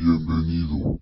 Bienvenido.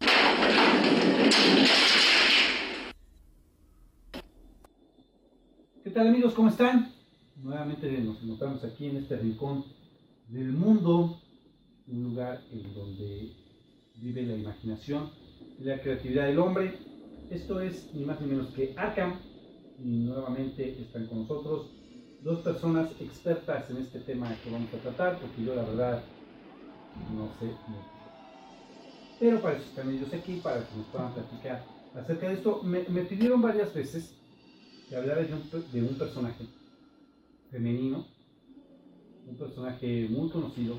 ¿Qué tal, amigos? ¿Cómo están? Nuevamente nos encontramos aquí en este rincón del mundo, un lugar en donde vive la imaginación y la creatividad del hombre. Esto es ni más ni menos que Arkham, y nuevamente están con nosotros dos personas expertas en este tema que vamos a tratar, porque yo la verdad no sé mucho. Pero para eso están ellos aquí, para que nos puedan platicar acerca de esto. Me pidieron varias veces que hablara de un personaje femenino, un personaje muy conocido,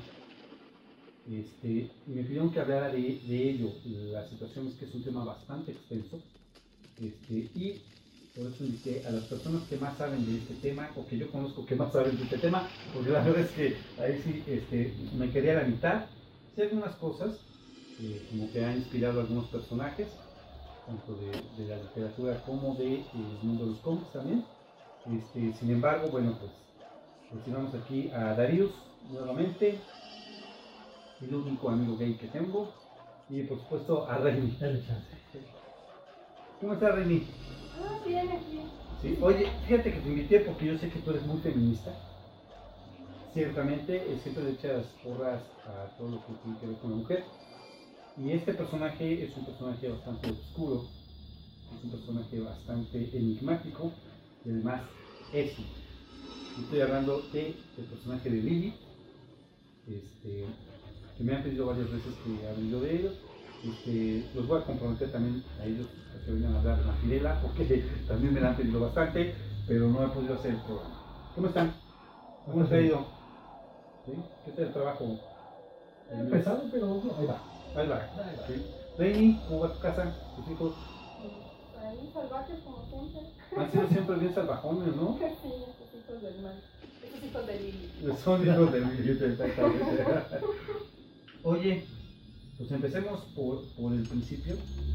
y me pidieron que hablara de ello. La situación es que es un tema bastante extenso, y por eso invité a las personas que más saben de este tema, o que yo conozco que más saben de este tema, porque la verdad es que ahí sí me quedé a la mitad. Sé algunas cosas, como que ha inspirado a algunos personajes, tanto de la literatura como del mundo de los cómics también. Sin embargo, bueno, pues recibamos aquí a Darius nuevamente, el único amigo gay que tengo, y por supuesto a Reini. Dale chance. ¿Cómo estás, Reini? Bien, aquí. Sí. Oye, fíjate que te invité porque yo sé que tú eres muy feminista. Ciertamente, siempre le echas porras a todo lo que tiene que ver con la mujer. Y este personaje es un personaje bastante oscuro, es un personaje bastante enigmático y además ético. Estoy hablando del personaje de Lily, que me han pedido varias veces que hable yo de ellos. Los voy a comprometer también a ellos a que vengan a hablar de la Fidela, porque también me la han pedido bastante, pero no he podido hacer el programa. ¿Cómo están? ¿Cómo les ha ido? ¿Sí? ¿Qué tal el trabajo? Pesado, pero ahí va. Ahí va. ¿Sí? Reini, ¿cómo va tu casa? ¿Tus hijos? Ahí salvajes como siempre. Han sido siempre bien salvajones, ¿no? Sí, estos hijos del mal. Estos hijos de Lili. Son hijos de Lili, exactamente. Oye, pues empecemos por el principio.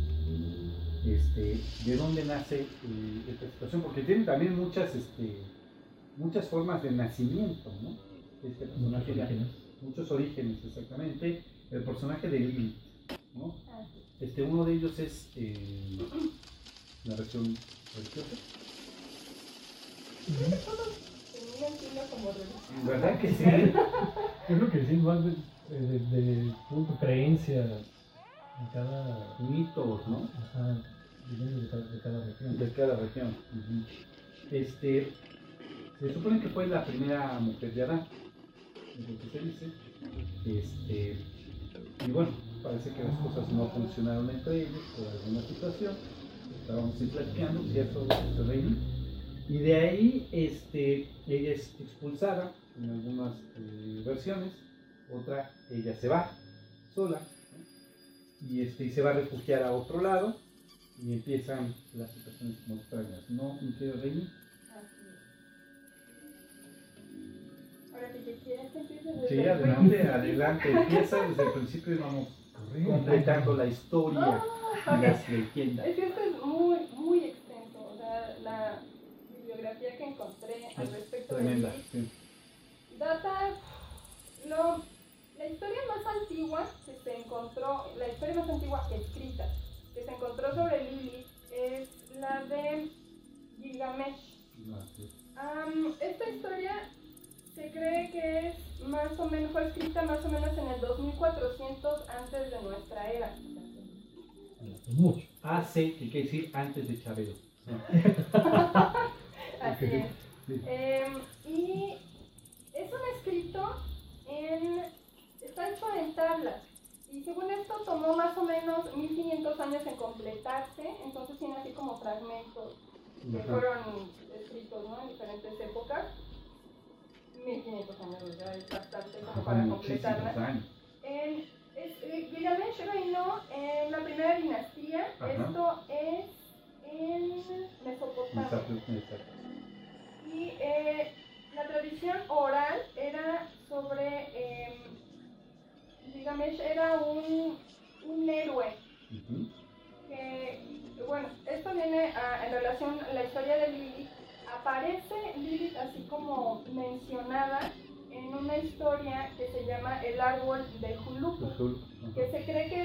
¿De dónde nace esta situación? Porque tiene también muchas formas de nacimiento, ¿no? Este personaje, muchos orígenes, exactamente. El personaje de Lili, ¿no? Uno de ellos es la versión religiosa. Terminan siendo como religiosos. ¿Verdad que sí? Yo creo que sí, más de punto creencia en cada Mitos, ¿no? Ajá, de cada región. De cada región. Se supone que fue la primera mujer de Adán, es lo que se dice. Y bueno, parece que las cosas no funcionaron entre ellos por alguna situación. Estábamos ahí platicando, ¿cierto? Reini. Y de ahí ella es expulsada en algunas versiones. Otra, ella se va sola, ¿no? Y se va a refugiar a otro lado. Y empiezan las situaciones como extrañas, ¿no, mi querido Reini? Ahora, si te quieres que empiece desde Sí, el adelante, empieza desde el principio y vamos completando la historia y las leyendas. Es que esto es muy, muy extenso. O sea, la bibliografía que encontré al respecto Tremenda, de Lili sí. data. La historia más antigua que se encontró, la historia más antigua escrita que se encontró sobre Lili es la de Gilgamesh. Esta historia se cree que es más o menos, fue escrita más o menos en el 2400 antes de nuestra era. Mucho. Hace, que quiere decir antes de Chabelo. Así es. Sí. Y es un escrito está hecho en tablas. Y según esto tomó más o menos 1500 años en completarse, entonces tiene así como fragmentos que fueron escritos, ¿no? En diferentes épocas. 1500 años ya es bastante como para completarla. Gilgamesh reinó en la primera dinastía. Ajá. Esto es en Mesopotamia. Y la tradición oral era sobre Gilgamesh era un héroe que, bueno, esto viene en relación a la historia de Lilith. Aparece Lilith así como mencionada en una historia que se llama El Árbol de Julupu, que se cree que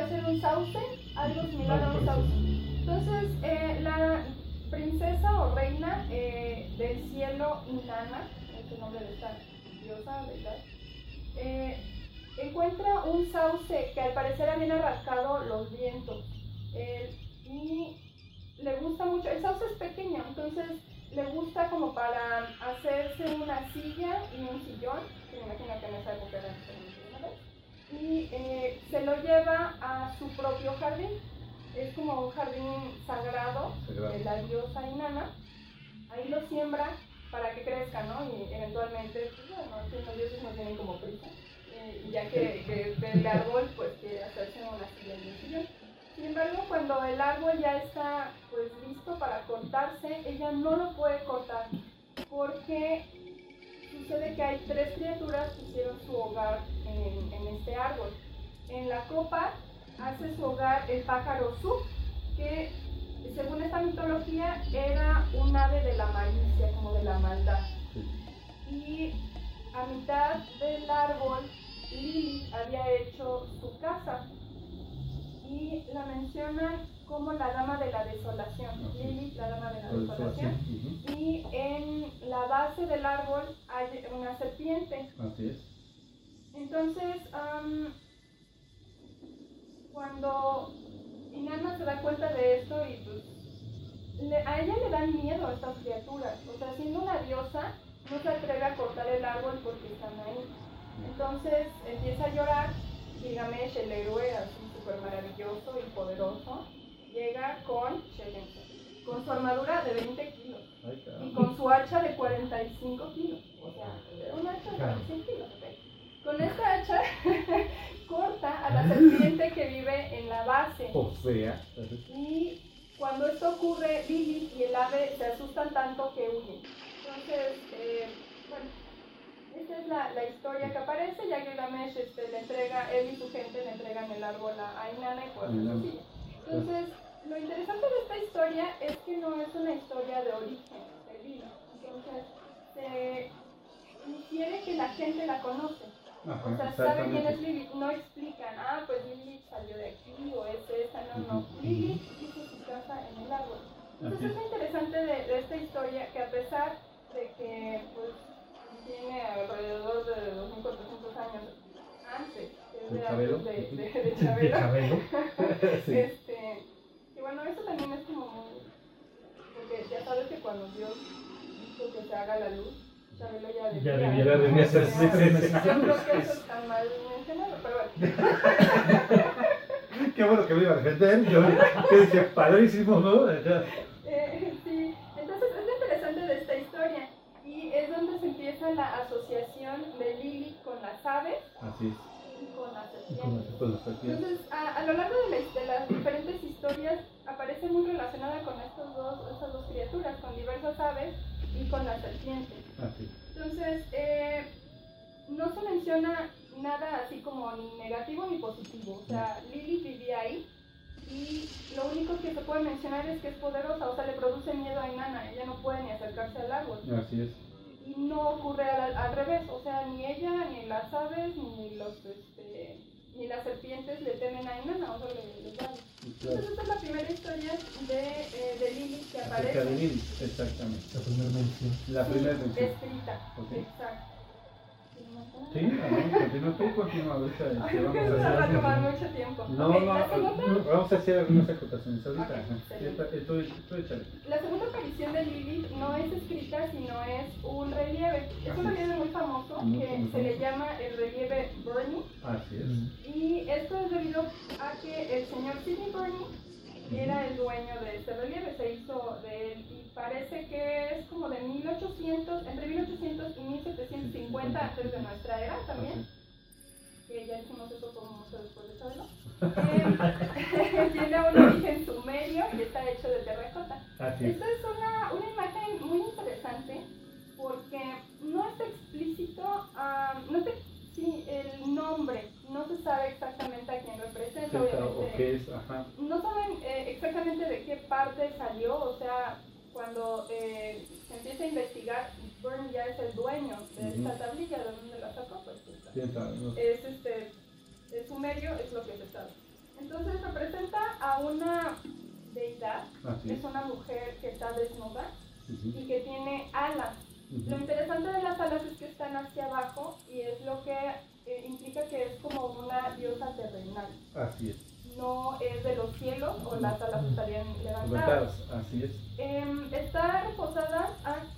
ser un sauce, algo similar a un sauce. Entonces, la princesa o reina del cielo, Inanna, es el nombre de esta diosa, ¿verdad? Encuentra un sauce que al parecer habían arrastrado los vientos y le gusta mucho. El sauce es pequeño, entonces le gusta como para hacerse una silla y un sillón, que me imagino que en esa época era y se lo lleva a su propio jardín. Es como un jardín sagrado de la diosa Inanna. Ahí lo siembra para que crezca, ¿no? Y eventualmente, pues bueno, los dioses no tienen como prisa. Ya que del árbol, pues quiere hacerse una silla y un sillón. Sin embargo, cuando el árbol ya está pues listo para cortarse, ella no lo puede cortar porque sucede que hay 3 criaturas que hicieron su hogar en este árbol. En la copa hace su hogar el pájaro Suf, que según esta mitología era un ave de la malicia, como de la maldad. Y a mitad del árbol, Lilith había hecho su casa y la mencionan como la dama de la desolación. Lilith, la dama de la desolación. Y en la base del árbol hay una serpiente. Así es. Entonces, cuando Inanna se da cuenta de esto y pues a ella le dan miedo a estas criaturas. O sea, siendo una diosa, no se atreve a cortar el árbol porque están ahí. Entonces empieza a llorar. Gilgamesh, el héroe así súper maravilloso y poderoso, llega con su armadura de 20 kilos y con su hacha de 45 kilos. O sea, una hacha de 45 kilos. ¿Okay? Con esta hacha corta a la serpiente que vive en la base. O sea. Y cuando esto ocurre, Lilith y el ave se asustan tanto que huyen. Entonces, bueno, esta es la historia que aparece. Ya que Gilgamesh le entrega, él y su gente le entregan el árbol a Inanna y pues así. Entonces, lo interesante de esta historia es que no es una historia de origen de Lilith. Entonces, se infiere que la gente la conoce. Ajá, o sea, sabe quién es Lilith, no explican, pues Lilith salió de aquí o es esta, no. Lilith hizo su casa en el árbol. Entonces es lo interesante de esta historia, que a pesar de que pues tiene alrededor de 2400 años antes de Chabelo, sí. Y bueno, eso también es como muy, porque ya sabes que cuando Dios hizo que se haga la luz, Chabelo ya debía ser. Yo creo que eso está mal mencionado, pero bueno. Qué bueno que me iba a defender. Yo que dije, padrísimo, ¿no? Sí, entonces es lo interesante de esta historia. Y es donde se empieza la asociación de Lilith con las aves. Así es. Y con las serpientes. Entonces, a lo largo de las diferentes historias aparece muy relacionada con estas dos criaturas, con diversas aves y con la serpiente. Así. Entonces, no se menciona nada así como ni negativo ni positivo. O sea, Lilith vivía ahí y lo único que se puede mencionar es que es poderosa, o sea, le produce miedo a Inanna. Ella no puede ni acercarse al árbol. Así es. Y no ocurre al revés, o sea, ni ella, ni las aves, ni las serpientes le temen a Inanna, o sea, le llaman. Entonces esta es la primera historia de Lilith que aparece. Acerca de Lilith, exactamente. La primera mención. La primera mención. Escrita, Okay. exacto. Sí, continúa ahorita. Vamos a tomar mucho tiempo. No, Okay, vamos a hacer algunas acotaciones ahorita. Okay, Estoy echando. La segunda aparición de Lilith no es escrita, sino es un relieve. Es un relieve muy famoso que se le llama el relieve Burney. Así es. Y esto es debido a que el señor Sidney Burney era el dueño de este relieve, se hizo de él y parece que es como de entre 1800 y 1750 antes de nuestra era también, que ya hicimos eso como mucho después de saberlo. Tiene un origen sumerio y está hecho de terracota. Esta es una imagen muy interesante porque no está explícito, el nombre, no se sabe exactamente a quién representa, o qué es, ajá. No saben exactamente de qué parte salió, o sea, cuando se empieza a investigar, Byrne ya es el dueño de esta tablilla, ¿de dónde la sacó? Pues es sumerio, es lo que se sabe. Entonces representa a una deidad, Así es una mujer que está desnuda Ujú. y que tiene alas. Lo Ujú. interesante de las alas es que están hacia abajo y es lo que implica que es como una diosa terrenal. Así es. No es de los cielos o las alas estarían levantadas. Levantadas, así es. Está reposada.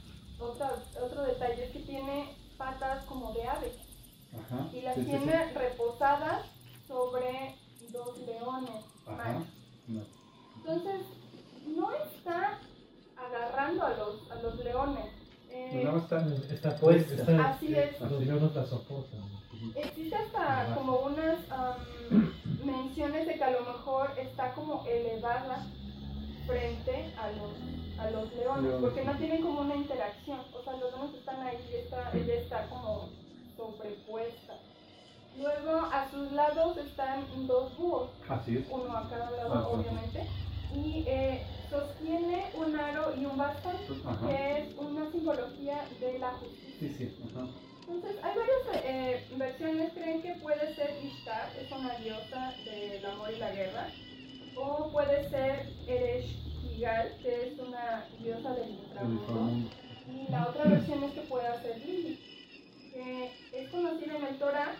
Otro detalle es que tiene patas como de ave Ajá. y las Sí, sí, tiene sí. reposadas sobre 2 leones. Ajá. No. Entonces, no está agarrando a los leones. Nada más Está puesta. Así es. Los leones la soportan. Existe hasta como unas menciones de que a lo mejor está como elevada frente a los leones, porque no tienen como una interacción. O sea, los leones están ahí y ella está como sobrepuesta. Luego a sus lados están 2 búhos, Así es. uno a cada lado, Ajá. obviamente, y sostiene un aro y un bastón, Ajá. que es una simbología de la justicia. Sí, sí. Ajá. Entonces, hay varias versiones. Creen que puede ser Ishtar, es una diosa del amor y la guerra, o puede ser Ereshkigal, que es una diosa del inframundo, y la otra versión es que pueda ser Lilith, que es conocida en el Torah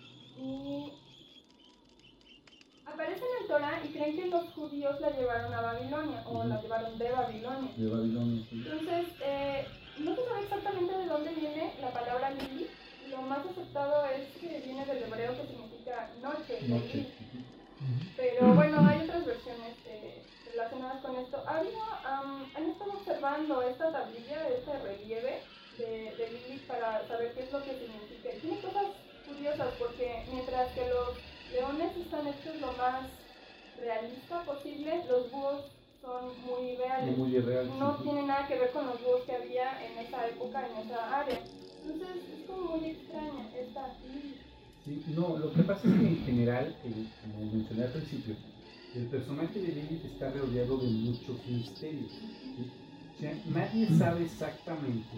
y aparece en el Torah y creen que los judíos la llevaron a Babilonia o la llevaron de Babilonia. De Babilonia, sí. Entonces, no se sabe exactamente de dónde viene la palabra Lilith. Lo más aceptado es que viene del hebreo, que significa noche. Noche. Pero bueno, hay otras versiones relacionadas con esto. Han estado observando esta tablilla, este relieve de Lilith para saber qué es lo que significa. Y tiene cosas curiosas porque mientras que los leones están hechos lo más realista posible, los búhos son muy reales. Muy real. No tiene nada que ver con los búhos que había en esa época, en esa área. Entonces es como muy extraña esta Lilith. Sí, no, lo que pasa es que en general, como mencioné al principio, el personaje de Lilith está rodeado de muchos misterios. ¿Sí? O sea, nadie sabe exactamente,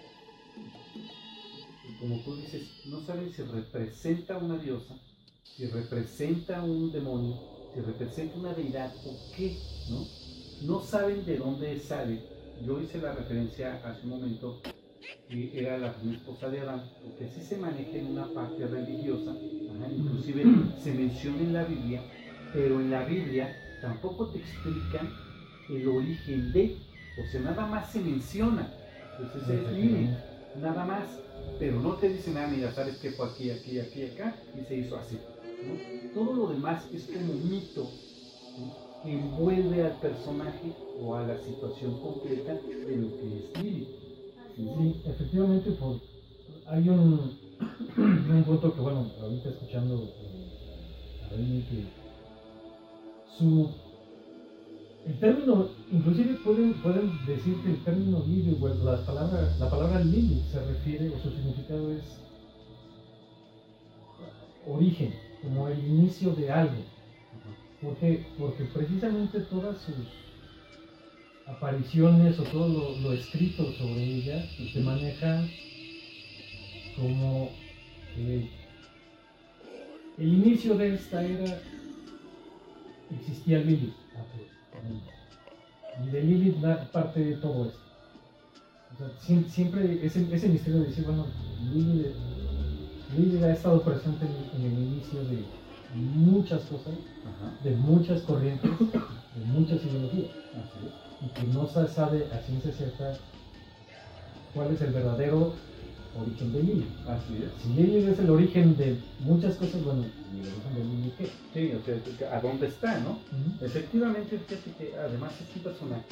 como tú dices, no saben si representa una diosa, si representa un demonio, si representa una deidad o qué, ¿no? No saben de dónde sale. Yo hice la referencia hace un momento que era la primera esposa de Adán, porque sí se maneja en una parte religiosa, inclusive se menciona en la Biblia, pero en la Biblia tampoco te explican el origen de, o sea, nada más se menciona, pues ese es Lilith, nada más, pero no te dicen, mira, sabes que fue aquí, aquí, aquí, acá, y se hizo así, ¿no? Todo lo demás es como un mito, ¿no?, que envuelve al personaje o a la situación completa de lo que es Lilith. Sí, efectivamente, hay un punto que, bueno, ahorita escuchando a Amy, que el término, inclusive pueden decir que el término Lilith, pues la palabra Lilith se refiere, o su significado es origen, como el inicio de algo. Porque precisamente todas sus apariciones o todo lo escrito sobre ella se maneja como el inicio de esta era existía Lilith, y de Lilith parte de todo esto. O sea, siempre ese misterio de decir, bueno, Lilith ha estado presente en el inicio de muchas cosas, de muchas corrientes, de muchas ideologías, y que no se sabe a ciencia cierta cuál es el verdadero origen de Lilith. Así es. Si Lilith es el origen de muchas cosas, bueno, ¿y el origen de Lilith qué? Sí, o sea, ¿a dónde está, no? Efectivamente, fíjate que además es un personaje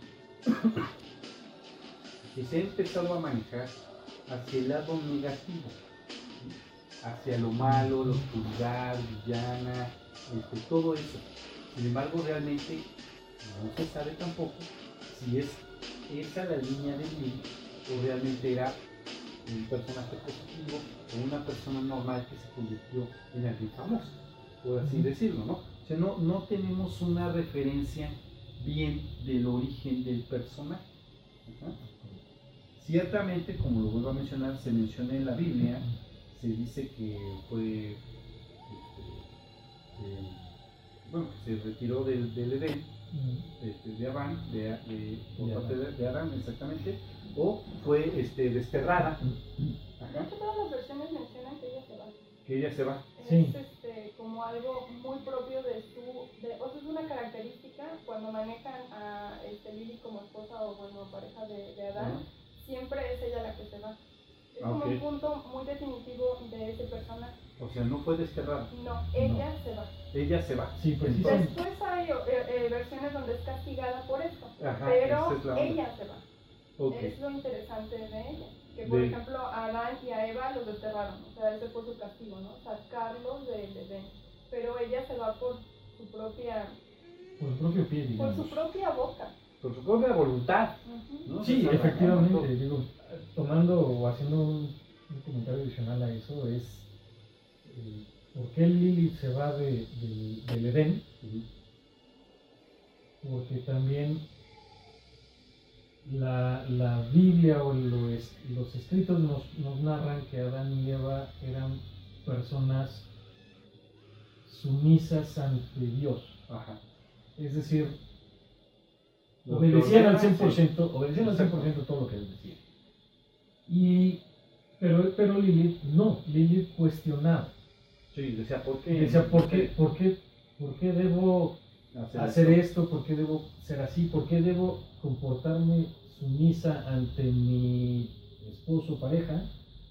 que se ha empezado a manejar hacia el lado negativo, hacia lo malo, la oscuridad, villana, todo eso. Sin embargo, realmente no se sabe tampoco si es esa la línea de Lilith o realmente era un personaje positivo o una persona normal que se convirtió en alguien famoso, por así decirlo, ¿no? O sea, no tenemos una referencia bien del origen del personaje. Ciertamente, como lo vuelvo a mencionar, se menciona en la Biblia, se dice que fue bueno, que se retiró del Edén, de Adán, por parte de Adán, exactamente, o fue desterrada. De hecho, todas las versiones mencionan que ella se va. Que ella se va. Sí. Es como algo muy propio de o sea, es una característica cuando manejan a Lili como esposa o bueno, pareja de Adán, siempre es ella la que se va. Es como un punto muy definitivo de ese personaje. O sea, no fue desterrada. No, ella se va. Ella se va. Sí, precisamente. Después hay versiones donde es castigada por esto, Ajá, pero esa es ella se va. Okay. Es lo interesante de ella. Que por ejemplo a Adán y a Eva los desterraron, o sea, ese fue su castigo, ¿no? Sacarlos del Edén. Pero ella se va por su propia... Por su propio pie, digamos. Por su propia boca. Por su propia voluntad. ¿No? Sí, efectivamente, digo, tomando o haciendo un comentario adicional a eso es ¿por qué Lilith se va del Edén? Porque también la Biblia o los escritos nos narran que Adán y Eva eran personas sumisas ante Dios. Ajá. Es decir, obedecían al 100%, todo lo que él decía. Pero Lilith no, Lilith cuestionaba. Sí, decía, ¿por qué? Decía, ¿por qué debo hacer esto? ¿Por qué debo ser así? ¿Por qué debo comportarme sumisa ante mi esposo o pareja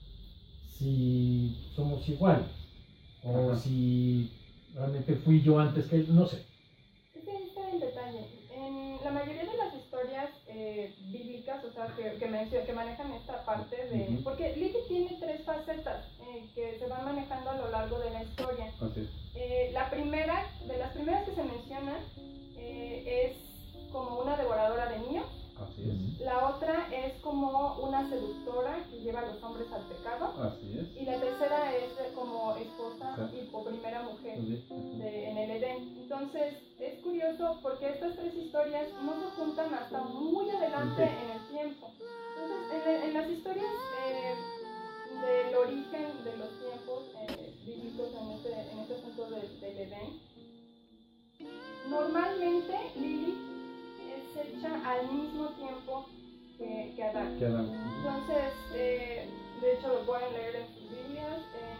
si somos iguales? O si realmente fui yo antes que él, no sé. Está en detalle. En la mayoría de las historias bíblicas, o sea, que manejan esta parte de... Porque Lilith tiene 3 facetas que se van manejando a lo largo de la historia. La primera, de las primeras que se mencionan, es como una devoradora de niños. Así es. La otra es como una seductora que lleva a los hombres al pecado. Así es. Y la tercera es como esposa o primera mujer en el Edén. Entonces es curioso porque estas 3 historias no se juntan hasta muy adelante en el tiempo. Entonces en las historias del origen de los tiempos bíblicos en este asunto del Edén, normalmente Lilith es hecha al mismo tiempo que Adán. Entonces, de hecho lo pueden leer en sus Biblias.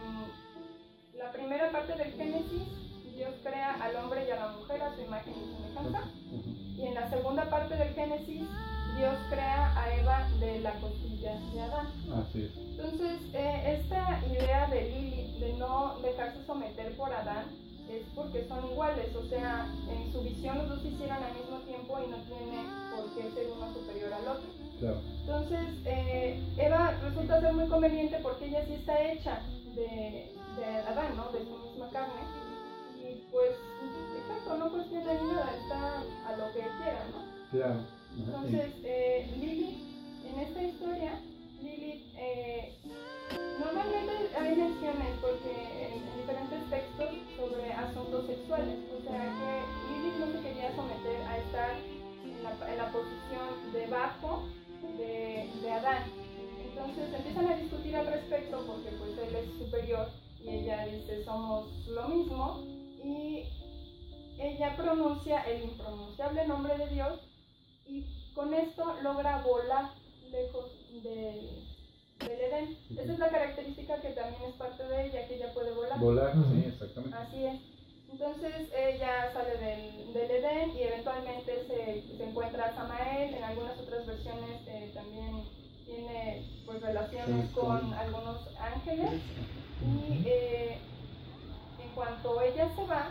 En la primera parte del Génesis, Dios crea al hombre y a la mujer a su imagen y semejanza. Y en la segunda parte del Génesis, Dios crea a Eva de la costilla de Adán. Así es. Entonces, esta idea de Lilith de no dejarse someter por Adán es porque son iguales, o sea, en su visión los dos se hicieron al mismo tiempo y no tiene por qué ser uno superior al otro. Claro. Entonces, Eva resulta ser muy conveniente porque ella sí está hecha de Adán, ¿no? De su misma carne. Y pues, exacto, no cuestiona ni nada, está a lo que quiera, ¿no? Claro. Entonces, Lilith, en esta historia, Lilith, normalmente hay menciones porque en diferentes textos sobre asuntos sexuales, o sea que Lilith no se quería someter a estar en la posición debajo de Adán. Entonces empiezan a discutir al respecto porque pues él es superior y ella dice somos lo mismo y ella pronuncia el impronunciable nombre de Dios y con esto logra volar lejos del Edén. Esa es la característica que también es parte de ella, que ella puede volar. Volar, sí, exactamente. Así es. Entonces ella sale del Edén y eventualmente se encuentra a Samael. En algunas otras versiones también tiene pues relaciones con algunos ángeles. Y en cuanto ella se va,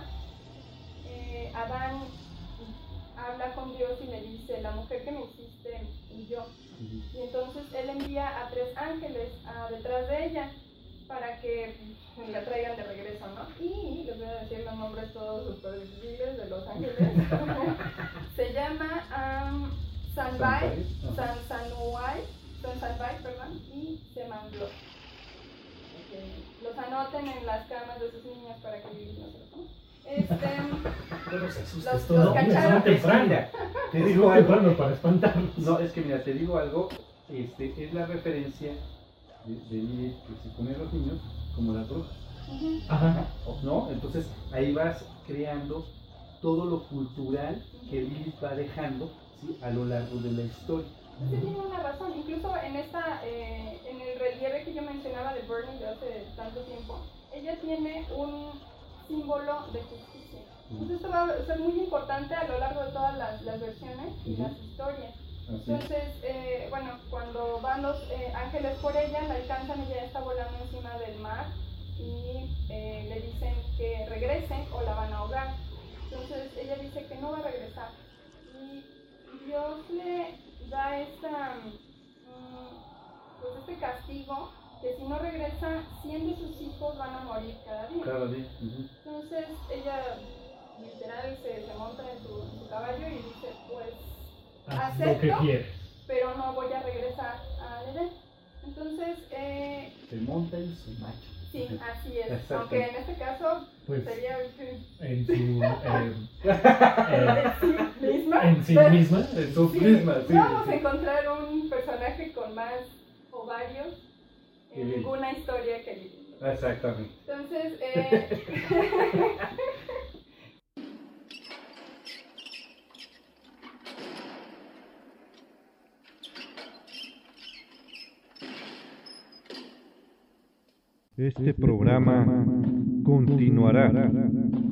Adán habla con Dios y le dice, la mujer que me hiciste y yo. Y entonces él envía a 3 ángeles detrás de ella para que la traigan de regreso, ¿no? Y les voy a decir los nombres todos super difíciles de los ángeles. Se llama Sanbai, perdón, y Semanglo. Los anoten en las camas de sus niños para que Lilith no se los coma. Pero se asusta los esto, cacharon. Te digo algo para espantarlos. No, es que mira, te digo algo, es la referencia de Lilith que se come a los niños como las brujas. Ajá. ¿No? Entonces ahí vas creando todo lo cultural que Lilith va dejando, ¿sí?, a lo largo de la historia. Sí, tiene una razón. Incluso en el relieve que yo mencionaba de Burning de hace tanto tiempo, ella tiene un símbolo de justicia. Entonces esto va a ser muy importante a lo largo de todas las versiones y las historias. Entonces, bueno, cuando van los ángeles por ella, la alcanzan y ella está volando encima del mar y le dicen que regrese o la van a ahogar. Entonces ella dice que no va a regresar. Y Dios le da este castigo, que si no regresa, 100 de sus hijos van a morir cada día. Entonces ella literal se monta en su caballo y dice, pues acepto, pero no voy a regresar a Edén. Entonces se monta en su macho. Sí, así es. Aunque en este caso pues, sería en su en sí misma. En su misma, sí. Vamos a encontrar un personaje con más ovarios en ninguna historia que Lilith. Exactamente. Entonces, este programa continuará.